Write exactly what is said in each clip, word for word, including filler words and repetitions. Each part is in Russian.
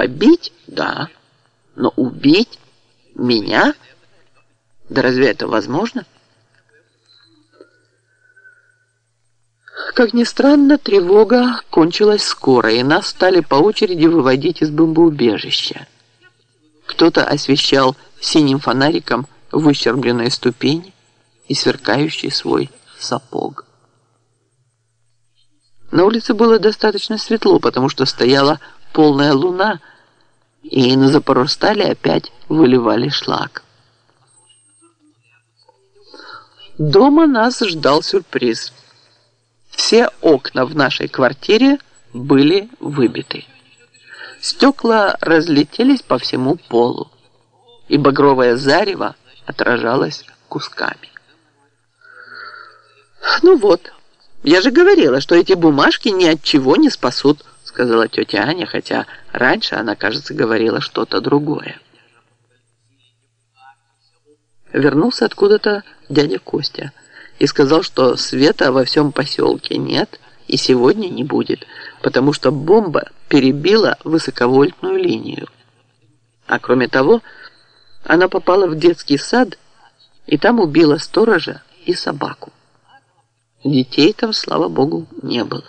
Побить? Да. Но убить меня? Да разве это возможно? Как ни странно, тревога кончилась скоро, и нас стали по очереди выводить из бомбоубежища. Кто-то освещал синим фонариком выщербленные ступени и сверкающий свой сапог. На улице было достаточно светло, потому что стояла полная луна, и на Запорожстале опять выливали шлак. Дома нас ждал сюрприз. Все окна в нашей квартире были выбиты. Стекла разлетелись по всему полу, и багровое зарево отражалось кусками. «Ну вот, я же говорила, что эти бумажки ни от чего не спасут», сказала тетя Аня, хотя раньше она, кажется, говорила что-то другое. Вернулся откуда-то дядя Костя и сказал, что света во всем поселке нет и сегодня не будет, потому что бомба перебила высоковольтную линию. А кроме того, она попала в детский сад и там убила сторожа и собаку. Детей там, слава богу, не было.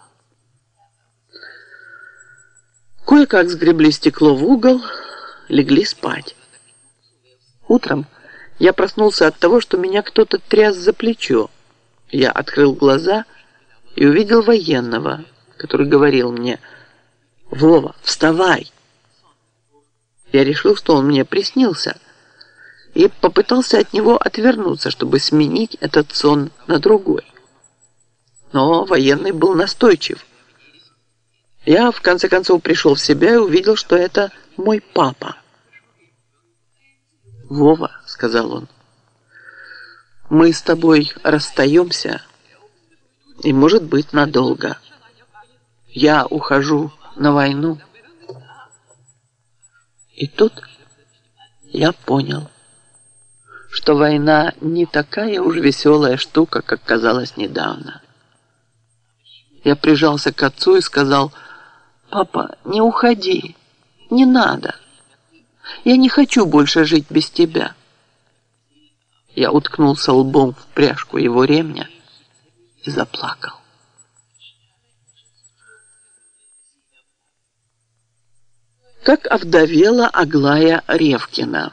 Кое-как сгребли стекло в угол, легли спать. Утром я проснулся от того, что меня кто-то тряс за плечо. Я открыл глаза и увидел военного, который говорил мне: «Вова, вставай!» Я решил, что он мне приснился, и попытался от него отвернуться, чтобы сменить этот сон на другой. Но военный был настойчив. Я, в конце концов, пришел в себя и увидел, что это мой папа. «Вова», — сказал он, — «мы с тобой расстаемся, и, может быть, надолго. Я ухожу на войну». И тут я понял, что война не такая уж веселая штука, как казалось недавно. Я прижался к отцу и сказал: «Папа, не уходи, не надо. Я не хочу больше жить без тебя». Я уткнулся лбом в пряжку его ремня и заплакал. Как овдовела Аглая Ревкина.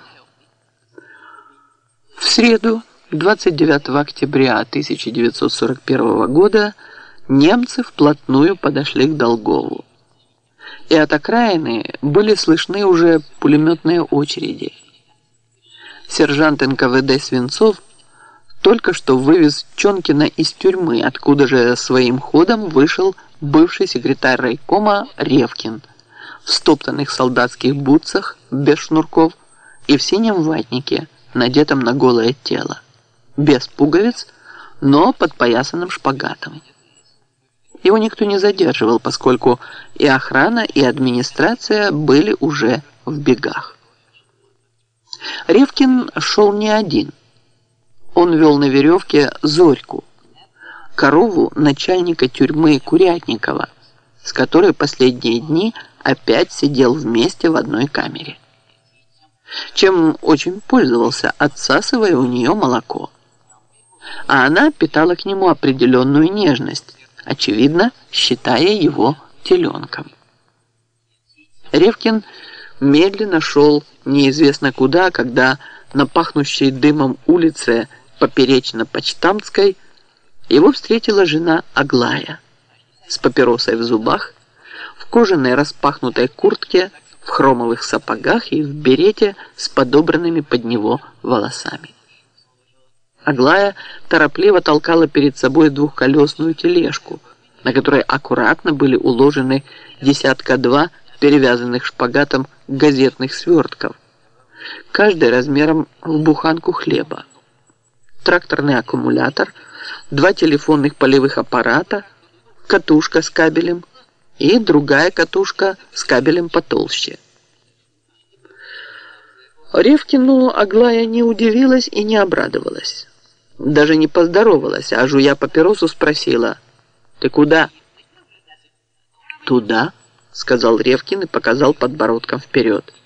В среду, двадцать девятого октября тысяча девятьсот сорок первого года, немцы вплотную подошли к Долгову. И от окраины были слышны уже пулеметные очереди. Сержант эн ка вэ дэ Свинцов только что вывез Чонкина из тюрьмы, откуда же своим ходом вышел бывший секретарь райкома Ревкин в стоптанных солдатских бутсах без шнурков и в синем ватнике, надетом на голое тело, без пуговиц, но подпоясанным шпагатом. Его никто не задерживал, поскольку и охрана, и администрация были уже в бегах. Ревкин шел не один. Он вел на веревке Зорьку, корову начальника тюрьмы Курятникова, с которой последние дни опять сидел вместе в одной камере. Чем очень пользовался, отсасывая у нее молоко. А она питала к нему определенную нежность, очевидно, считая его теленком. Ревкин медленно шел неизвестно куда, когда на пахнущей дымом улице Поперечно-Почтамтской его встретила жена Аглая с папиросой в зубах, в кожаной распахнутой куртке, в хромовых сапогах и в берете с подобранными под него волосами. Аглая торопливо толкала перед собой двухколесную тележку, на которой аккуратно были уложены десятка-два перевязанных шпагатом газетных свертков, каждый размером в буханку хлеба, тракторный аккумулятор, два телефонных полевых аппарата, катушка с кабелем и другая катушка с кабелем потолще. Ревкину Аглая не удивилась и не обрадовалась. Даже не поздоровалась, а, жуя папиросу, спросила: «Ты куда?» «Туда», — сказал Ревкин и показал подбородком вперед.